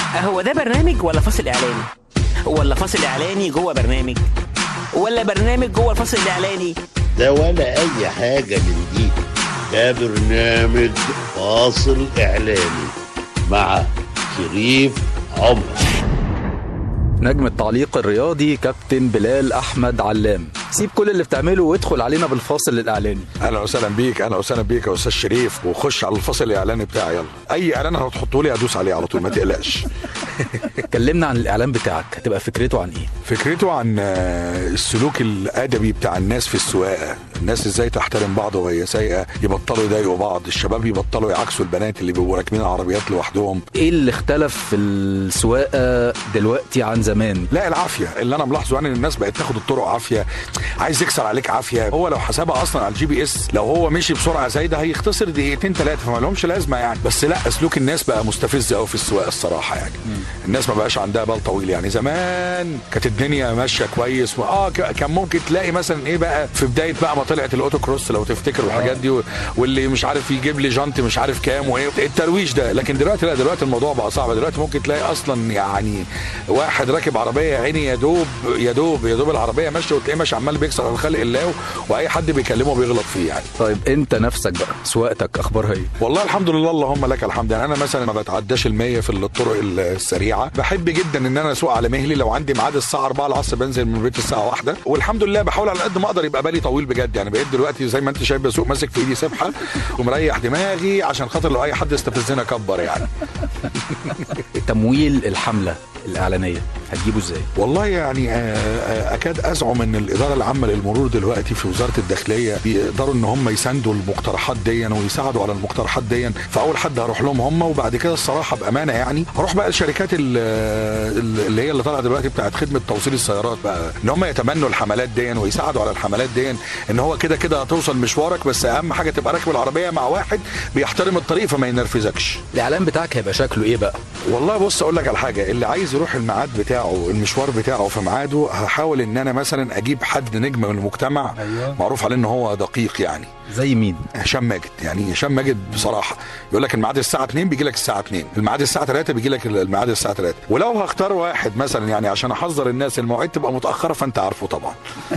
هو ده برنامج ولا فاصل اعلاني؟ ولا فاصل اعلاني جوه برنامج؟ ولا برنامج جوه الفاصل الاعلاني؟ ده ولا اي حاجة من دي، ده برنامج فاصل اعلاني مع شريف عمر. نجم التعليق الرياضي كابتن بلال احمد علام، سيب كل اللي بتعمله وادخل علينا بالفاصل الاعلاني. اهلا وسهلا بيك، اهلا وسهلا بيك يا استاذ شريف، وخش على الفاصل الاعلاني بتاعي. يلا اي اعلان هتحطه لي ادوس عليه على طول، ما تقلقش. كلمنا عن الاعلان بتاعك، هتبقى فكرته عن ايه؟ فكرته عن السلوك الادبي بتاع الناس في السواقه، الناس ازاي تحترم بعض وهي سايقه، يبطلوا يضايقوا بعض، الشباب يبطلوا يعكسوا البنات اللي بيبقوا راكبين العربيات لوحدهم. ايه اللي اختلف في السواقه دلوقتي عن زمان؟ لا العافيه اللي انا ملاحظه، يعني الناس بقت تاخد الطرق عافيه، عايز يكسر عليك عافيه. هو لو حسبها اصلا على الGPS، لو هو مشي بسرعه زايده هيختصر دقيقتين ثلاثه، فما لهمش لازمه يعني. بس لا، سلوك الناس بقى مستفز قوي في السواقه الصراحه يعني. الناس ما بقاش عندها بال طويل. يعني زمان كانت الدنيا ماشيه كويس، كان ممكن تلاقي مثلا ايه بقى في بدايه بقى ما طلعت الاوتو كروس لو تفتكروا الحاجات دي، واللي مش عارف يجيب لي جنط مش عارف كام وايه الترويج ده. لكن دلوقتي لا، دلوقتي الموضوع بقى صعب. دلوقتي ممكن تلاقي اصلا يعني واحد راكب عربيه عيني يا دوب العربيه ماشيه، وتلاقيه ماشي عمال بيكسر على خلق الله، واي حد بيكلمه بيغلط فيه يعني. طيب انت نفسك بقى سواقتك اخبارها ايه؟ والله الحمد لله، اللهم لك الحمد. يعني انا مثلا ما بتعداش ال100 في الطرق السريعه. بحب جدا ان انا اسوق على مهلي. لو عندي ميعاد الساعه 4 العصر بنزل من البيت الساعه 1، والحمد لله بحاول على قد ما اقدر يبقى بالي طويل بجد. يعني بقيت دلوقتي زي ما انت شايف بسوق ماسك في ايدي سبحه ومريح دماغي عشان خاطر لو اي حد استفزنا كبر يعني. تمويل الحمله الاعلانيه هتجيبه ازاي؟ والله يعني اكاد ازعم ان الاداره العامه للمرور دلوقتي في وزاره الداخليه بيقدروا ان هم يساندوا المقترحات دي ويساعدوا على المقترحات دي. فاول حد هروح لهم هم، وبعد كده الصراحه بامانه يعني هروح بقى الشركات اللي هي اللي طالعه دلوقتي بتاعت خدمه توصيل السيارات بقى، ان هم يتبنوا الحملات دي ويساعدوا على الحملات دي. ان هو كده كده هتوصل مشوارك، بس اهم حاجه تبقى راكب العربيه مع واحد بيحترم الطريق فما ينرفزكش. الاعلان بتاعك هيبقى شكله ايه بقى؟ والله بص اقول لك على حاجه، اللي عايز يروح الميعاد بتاعه المشوار بتاعه في ميعاده، هحاول ان انا مثلا اجيب حد نجم من المجتمع. أيوة. معروف عليه ان هو دقيق يعني. زي مين؟ هشام ماجد. يعني هشام ماجد بصراحه يقول لك الميعاد الساعه 2 بيجي لك الساعه 2، الميعاد الساعه 3 بيجي لك الميعاد الساعه 3. ولو هختار واحد مثلا يعني عشان احذر الناس المواعيد تبقى متاخره، فانت عارفه طبعا.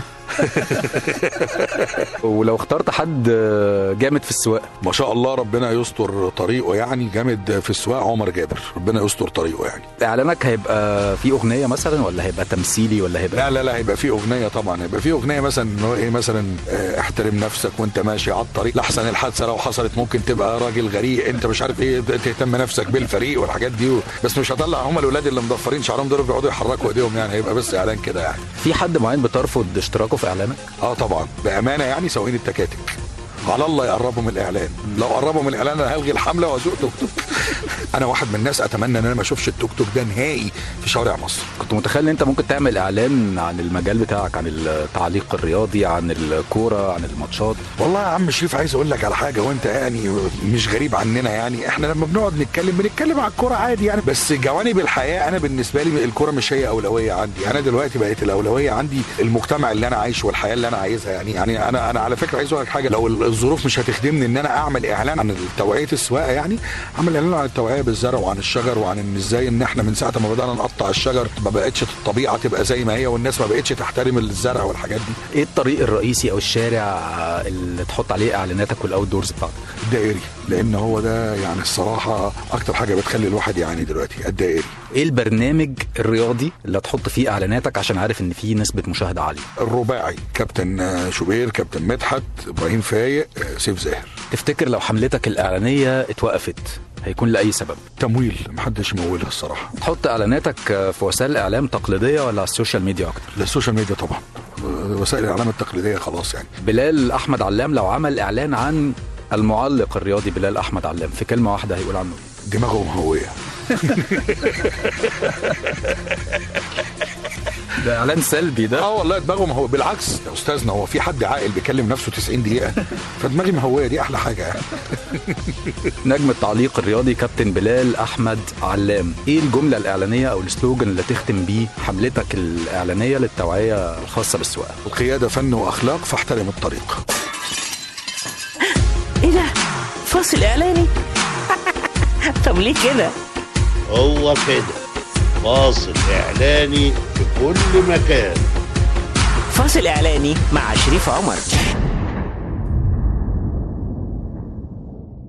ولو اخترت حد جامد في السواقه ما شاء الله ربنا يستر طريقه، يعني جامد في السواقه عمر جابر، ربنا يستر طريقه يعني. اعلانك هيبقى فيه اغنيه مثلا، ولا هيبقى تمثيلي، ولا هيبقى لا هيبقى فيه اغنيه طبعا. هيبقى فيه اغنيه مثلا ان هو ايه، مثلا احترم نفسك وانت ماشي على الطريق، لحسن الحادثه لو حصلت ممكن تبقى راجل غريق، انت مش عارف ايه، تهتم نفسك بالفريق والحاجات دي. بس مش هطلع هم الاولاد اللي مضفرين شعرهم دول بيقعدوا يحركوا ايديهم يعني. هيبقى بس اعلان كده يعني. في حد معين بترفض اشتراكه في اعلانك؟ طبعا بامانه يعني سواقين التكاتك على الله يقربوا من الاعلان. لو قربوا من الاعلان انا هلغي الحمله واسوق توك توك. انا واحد من الناس اتمنى ان انا ما اشوفش التوك توك ده نهائي في شوارع مصر. كنت متخيل ان انت ممكن تعمل اعلان عن المجال بتاعك، عن التعليق الرياضي، عن الكوره، عن الماتشات. والله يا عم شريف عايز اقول لك على حاجه، وانت يعني مش غريب عننا يعني. احنا لما بنقعد بنتكلم على الكوره عادي يعني، بس جوانب الحياه انا بالنسبه لي الكوره مش هي اولويه عندي. انا دلوقتي بقت الاولويه عندي المجتمع اللي انا عايشه والحياه اللي انا عايزها يعني انا على فكره عايز اقول لك حاجه، لو الظروف مش هتخدمني ان انا اعمل اعلان عن توعيه السواقه، يعني اعمل اعلان عن التوعيه بالزرع وعن الشجر، وعن ان ازاي ان احنا من ساعه ما بدانا نقطع الشجر ما بقتش الطبيعه تبقى زي ما هي، والناس ما بقتش تحترم الزرع والحاجات دي. ايه الطريق الرئيسي او الشارع اللي تحط عليه اعلاناتك والاوت دورز بتاعتك؟ الدائري، لان هو ده يعني الصراحه اكتر حاجه بتخلي الواحد يعني دلوقتي الدائري. ايه البرنامج الرياضي اللي هتحط فيه اعلاناتك عشان عارف ان فيه نسبه مشاهده عاليه؟ الرباعي، كابتن شوبير، كابتن مدحت، ابراهيم فايق، سيف زاهر. تفتكر لو حملتك الاعلانيه اتوقفت هيكون لاي سبب؟ تمويل، محدش يمولها الصراحه. تحط اعلاناتك في وسائل الاعلام تقليديه ولا على السوشيال ميديا اكتر؟ السوشيال ميديا طبعا، وسائل الاعلام التقليديه خلاص يعني. بلال احمد علام لو عمل اعلان عن المعلق الرياضي بلال احمد علام في كلمه واحده هيقول عنه دماغه مهويه. ده اعلان سلبي ده. والله دماغه مهويه. بالعكس يا استاذنا، هو في حد عاقل بيكلم نفسه 90 دقيقه؟ فدماغي مهويه دي احلى حاجه يعني. نجم التعليق الرياضي كابتن بلال احمد علام، ايه الجمله الاعلانيه او السلوجن اللي تختم بيه حملتك الاعلانيه للتوعيه الخاصه بالسواقه؟ القياده فن واخلاق، فاحترم الطريق. ايه ده؟ فاصل اعلاني؟ طب ليه كده؟ هو كده. فاصل إعلاني في كل مكان. فاصل إعلاني مع شريف عمر.